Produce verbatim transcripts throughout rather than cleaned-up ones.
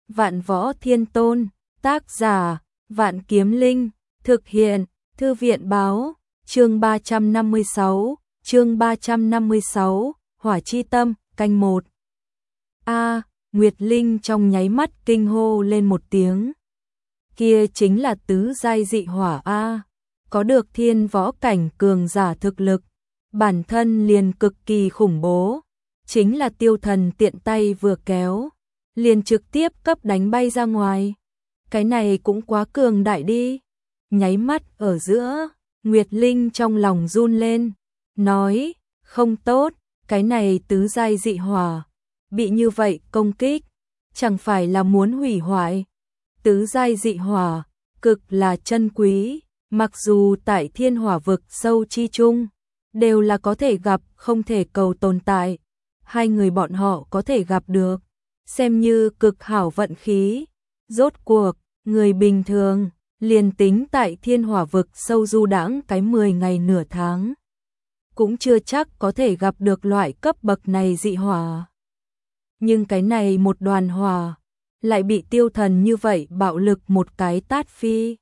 Vạn Võ Thiên Tôn, tác giả, Vạn Kiếm Linh, thực hiện, Thư viện báo, chương ba trăm năm mươi sáu, chương ba trăm năm mươi sáu, Hỏa Chi Tâm, canh một. A, Nguyệt Linh trong nháy mắt kinh hô lên một tiếng. Kia chính là tứ giai dị hỏa A, có được thiên võ cảnh cường giả thực lực, bản thân liền cực kỳ khủng bố, chính là Tiêu Thần tiện tay vừa kéo, liền trực tiếp cấp đánh bay ra ngoài. Cái này cũng quá cường đại đi. Nháy mắt ở giữa, Nguyệt Linh trong lòng run lên, nói, không tốt, cái này tứ giai dị hỏa, bị như vậy công kích, chẳng phải là muốn hủy hoại. Tứ giai dị hỏa, cực là chân quý, mặc dù tại thiên hỏa vực sâu chi chung, đều là có thể gặp không thể cầu tồn tại. Hai người bọn họ có thể gặp được, xem như cực hảo vận khí. Rốt cuộc, người bình thường, liền tính tại thiên hỏa vực sâu du đãng cái mười ngày nửa tháng, cũng chưa chắc có thể gặp được loại cấp bậc này dị hỏa. Nhưng cái này một đoàn hỏa, lại bị Tiêu Thần như vậy bạo lực một cái tát phi.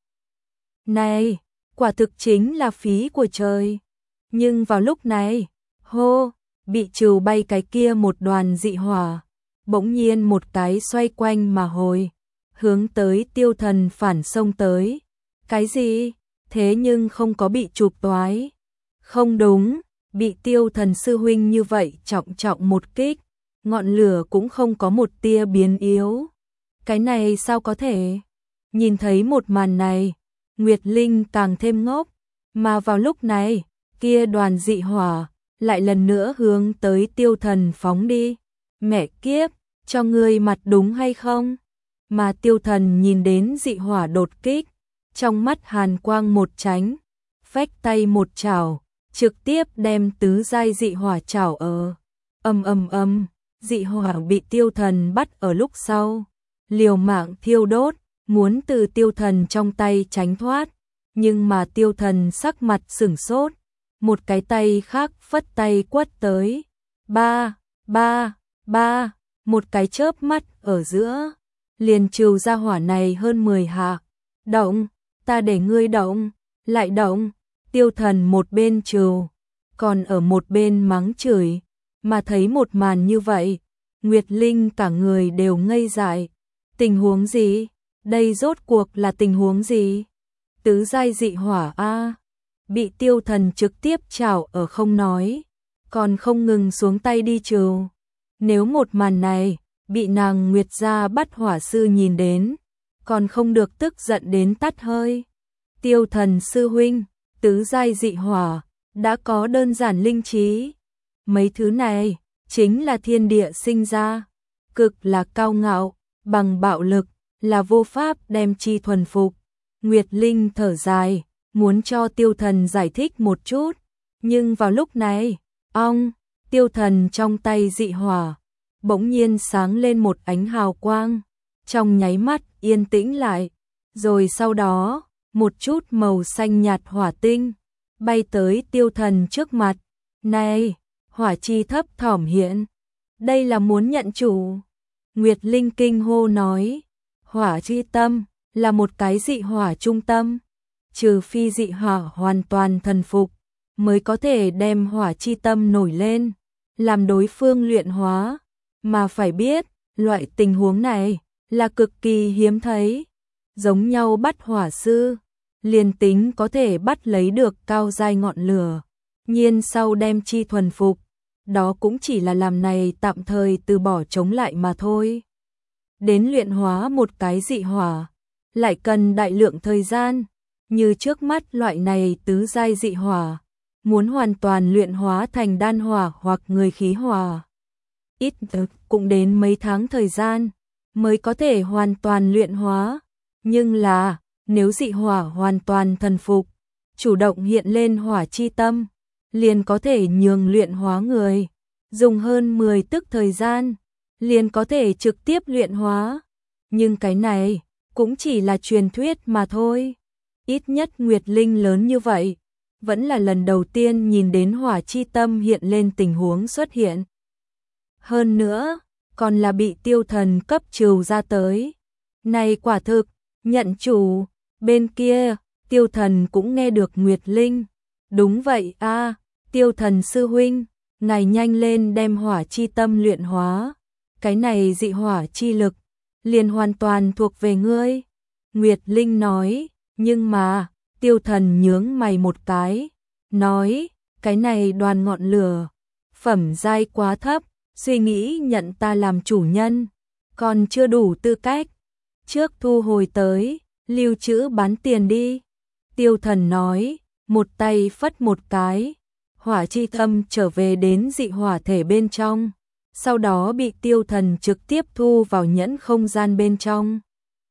Này, quả thực chính là phí của trời. Nhưng vào lúc này, hô, bị trừ bay cái kia một đoàn dị hỏa, bỗng nhiên một cái xoay quanh mà hồi, hướng tới Tiêu Thần phản xông tới. Cái gì? Thế nhưng không có bị chụp toái. Không đúng, bị Tiêu Thần sư huynh như vậy trọng trọng một kích, ngọn lửa cũng không có một tia biến yếu. Cái này sao có thể? Nhìn thấy một màn này, Nguyệt Linh càng thêm ngốc, mà vào lúc này, kia đoàn dị hỏa lại lần nữa hướng tới Tiêu Thần phóng đi. Mẹ kiếp, cho ngươi mặt đúng hay không? Mà Tiêu Thần nhìn đến dị hỏa đột kích, trong mắt hàn quang một tránh, phách tay một chảo, trực tiếp đem tứ giai dị hỏa chảo ở. Ầm ầm ầm, dị hỏa bị Tiêu Thần bắt ở lúc sau, liều mạng thiêu đốt, muốn từ Tiêu Thần trong tay tránh thoát, nhưng mà Tiêu Thần sắc mặt sửng sốt, một cái tay khác phất tay quất tới. Ba, ba, ba, một cái chớp mắt ở giữa, liền trừ ra hỏa này hơn mười hạ. Động, ta để ngươi động, lại động. Tiêu Thần một bên trừ, còn ở một bên mắng chửi, mà thấy một màn như vậy, Nguyệt Linh cả người đều ngây dại. Tình huống gì? Đây rốt cuộc là tình huống gì? Tứ giai dị hỏa a, bị Tiêu Thần trực tiếp chảo ở không nói, còn không ngừng xuống tay đi trừ. Nếu một màn này bị nàng Nguyệt gia bắt hỏa sư nhìn đến, còn không được tức giận đến tắt hơi. Tiêu Thần sư huynh, tứ giai dị hỏa đã có đơn giản linh trí, mấy thứ này chính là thiên địa sinh ra, cực là cao ngạo, bằng bạo lực là vô pháp đem chi thuần phục. Nguyệt Linh thở dài, muốn cho Tiêu Thần giải thích một chút, nhưng vào lúc này, ong, Tiêu Thần trong tay dị hỏa bỗng nhiên sáng lên một ánh hào quang, trong nháy mắt yên tĩnh lại, rồi sau đó, một chút màu xanh nhạt hỏa tinh bay tới Tiêu Thần trước mặt. Này, hỏa chi thấp thỏm hiện, đây là muốn nhận chủ. Nguyệt Linh kinh hô nói, hỏa chi tâm là một cái dị hỏa trung tâm, trừ phi dị hỏa hoàn toàn thần phục, mới có thể đem hỏa chi tâm nổi lên, làm đối phương luyện hóa. Mà phải biết, loại tình huống này là cực kỳ hiếm thấy. Giống nhau bắt hỏa sư, liền tính có thể bắt lấy được cao giai ngọn lửa, nhiên sau đem chi thuần phục, đó cũng chỉ là làm này tạm thời từ bỏ chống lại mà thôi. Đến luyện hóa một cái dị hỏa, lại cần đại lượng thời gian, như trước mắt loại này tứ giai dị hỏa, muốn hoàn toàn luyện hóa thành đan hỏa hoặc người khí hỏa, ít nhất cũng đến mấy tháng thời gian mới có thể hoàn toàn luyện hóa. Nhưng là, nếu dị hỏa hoàn toàn thần phục, chủ động hiện lên hỏa chi tâm, liền có thể nhường luyện hóa người, dùng hơn mười tức thời gian, liền có thể trực tiếp luyện hóa. Nhưng cái này, cũng chỉ là truyền thuyết mà thôi. Ít nhất Nguyệt Linh lớn như vậy, vẫn là lần đầu tiên nhìn đến hỏa chi tâm hiện lên tình huống xuất hiện. Hơn nữa, còn là bị Tiêu Thần cấp trừ ra tới. Này quả thực, nhận chủ. Bên kia, Tiêu Thần cũng nghe được Nguyệt Linh. Đúng vậy a, Tiêu Thần sư huynh, ngài nhanh lên đem hỏa chi tâm luyện hóa. Cái này dị hỏa chi lực, liền hoàn toàn thuộc về ngươi. Nguyệt Linh nói, nhưng mà, Tiêu Thần nhướng mày một cái, nói, cái này đoàn ngọn lửa, phẩm giai quá thấp, suy nghĩ nhận ta làm chủ nhân, còn chưa đủ tư cách. Trước thu hồi tới, lưu trữ bán tiền đi. Tiêu Thần nói, một tay phất một cái, hỏa chi tâm trở về đến dị hỏa thể bên trong, sau đó bị Tiêu Thần trực tiếp thu vào nhẫn không gian bên trong.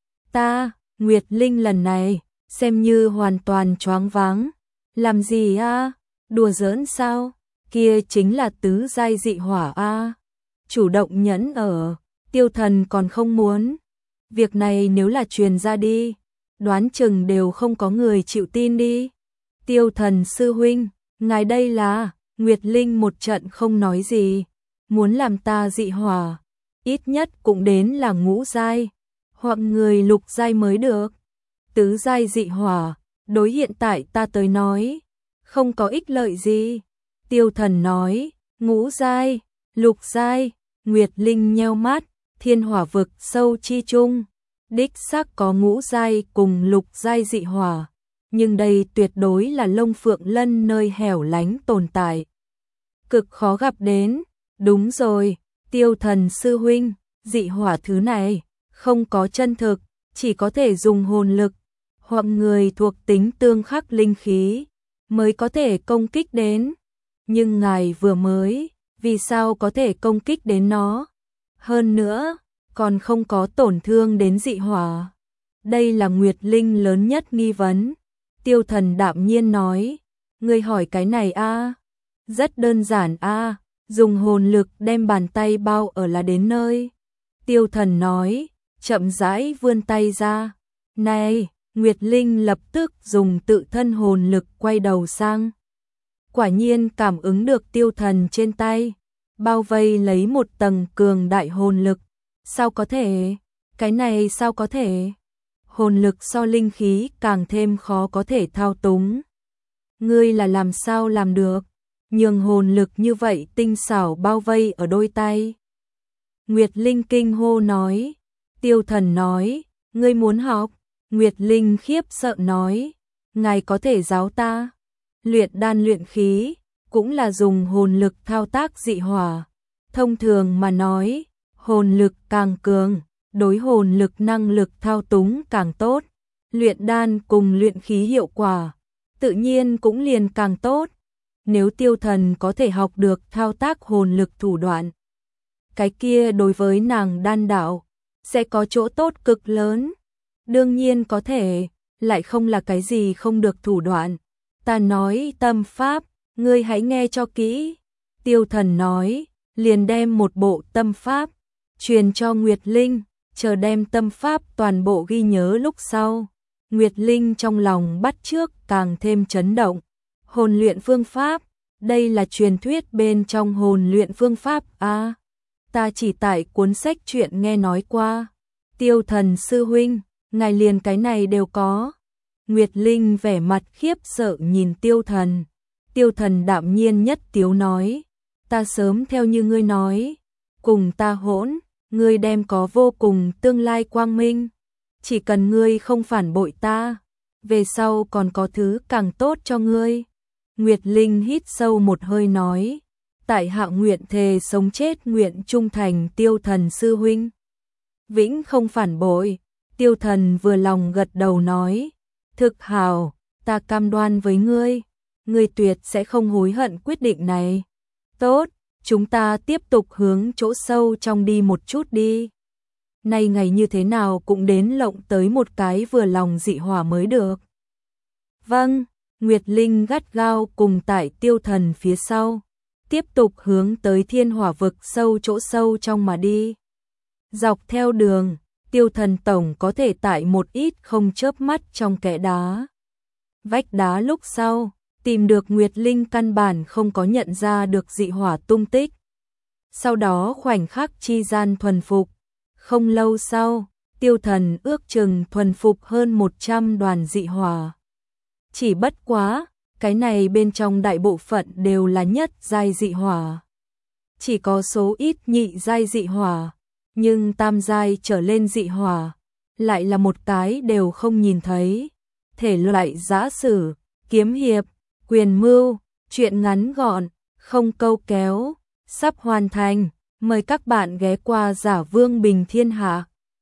Ta, Nguyệt Linh lần này, xem như hoàn toàn choáng váng. Làm gì a? Đùa giỡn sao? Kia chính là tứ giai dị hỏa a. Chủ động nhẫn ở, Tiêu Thần còn không muốn. Việc này nếu là truyền ra đi, đoán chừng đều không có người chịu tin đi. Tiêu Thần sư huynh, ngài đây là, Nguyệt Linh một trận không nói gì. Muốn làm ta dị hỏa, ít nhất cũng đến là ngũ giai, hoặc người lục giai mới được. Tứ giai dị hỏa, đối hiện tại ta tới nói, không có ích lợi gì. Tiêu Thần nói, ngũ giai, lục giai. Nguyệt Linh nheo mắt, thiên hỏa vực sâu chi chung, đích xác có ngũ giai cùng lục giai dị hỏa, nhưng đây tuyệt đối là Long Phượng Lân nơi hẻo lánh tồn tại, cực khó gặp đến. Đúng rồi, Tiêu Thần sư huynh, dị hỏa thứ này không có chân thực, chỉ có thể dùng hồn lực hoặc người thuộc tính tương khắc linh khí mới có thể công kích đến. Nhưng ngài vừa mới, vì sao có thể công kích đến nó? Hơn nữa, còn không có tổn thương đến dị hỏa. Đây là Nguyệt Linh lớn nhất nghi vấn. Tiêu Thần đạm nhiên nói, ngươi hỏi cái này a? Rất đơn giản a, dùng hồn lực đem bàn tay bao ở là đến nơi. Tiêu Thần nói, chậm rãi vươn tay ra. Này, Nguyệt Linh lập tức dùng tự thân hồn lực quay đầu sang. Quả nhiên cảm ứng được Tiêu Thần trên tay, bao vây lấy một tầng cường đại hồn lực. Sao có thể? Cái này sao có thể? Hồn lực so linh khí càng thêm khó có thể thao túng. Ngươi là làm sao làm được? Nhường hồn lực như vậy tinh xảo bao vây ở đôi tay. Nguyệt Linh kinh hô nói. Tiêu Thần nói, ngươi muốn học? Nguyệt Linh khiếp sợ nói, ngài có thể giáo ta. Luyện đan luyện khí, cũng là dùng hồn lực thao tác dị hỏa. Thông thường mà nói, hồn lực càng cường, đối hồn lực năng lực thao túng càng tốt. Luyện đan cùng luyện khí hiệu quả, tự nhiên cũng liền càng tốt. Nếu Tiêu Thần có thể học được thao tác hồn lực thủ đoạn, cái kia đối với nàng đan đạo sẽ có chỗ tốt cực lớn. Đương nhiên có thể, lại không là cái gì không được thủ đoạn. Ta nói tâm pháp, ngươi hãy nghe cho kỹ. Tiêu Thần nói, liền đem một bộ tâm pháp truyền cho Nguyệt Linh, chờ đem tâm pháp toàn bộ ghi nhớ lúc sau. Nguyệt Linh trong lòng bắt chước càng thêm chấn động. Hồn luyện phương pháp, đây là truyền thuyết bên trong hồn luyện phương pháp a. À, ta chỉ tại cuốn sách truyện nghe nói qua. Tiêu Thần sư huynh, ngài liền cái này đều có. Nguyệt Linh vẻ mặt khiếp sợ nhìn Tiêu Thần. Tiêu Thần đạm nhiên nhất tiếu nói, ta sớm theo như ngươi nói, cùng ta hỗn, ngươi đem có vô cùng tương lai quang minh. Chỉ cần ngươi không phản bội ta, về sau còn có thứ càng tốt cho ngươi. Nguyệt Linh hít sâu một hơi nói, tại hạ nguyện thề sống chết nguyện trung thành Tiêu Thần sư huynh. Vĩnh không phản bội. Tiêu Thần vừa lòng gật đầu nói, thực hào, ta cam đoan với ngươi, ngươi tuyệt sẽ không hối hận quyết định này. Tốt, chúng ta tiếp tục hướng chỗ sâu trong đi một chút đi. Nay ngày như thế nào cũng đến lộng tới một cái vừa lòng dị hỏa mới được. Vâng, Nguyệt Linh gắt gao cùng tại Tiêu Thần phía sau, tiếp tục hướng tới thiên hỏa vực sâu chỗ sâu trong mà đi. Dọc theo đường, Tiêu Thần tổng có thể tại một ít không chớp mắt trong kẽ đá. Vách đá lúc sau, tìm được Nguyệt Linh căn bản không có nhận ra được dị hỏa tung tích. Sau đó khoảnh khắc chi gian thuần phục. Không lâu sau, Tiêu Thần ước chừng thuần phục hơn một trăm đoàn dị hỏa. Chỉ bất quá, cái này bên trong đại bộ phận đều là nhất giai dị hỏa. Chỉ có số ít nhị giai dị hỏa, nhưng tam giai trở lên dị hỏa lại là một cái đều không nhìn thấy. Thể loại giã sử, kiếm hiệp, quyền mưu, truyện ngắn gọn, không câu kéo, sắp hoàn thành. Mời các bạn ghé qua Giả Vương Bình Thiên Hạ.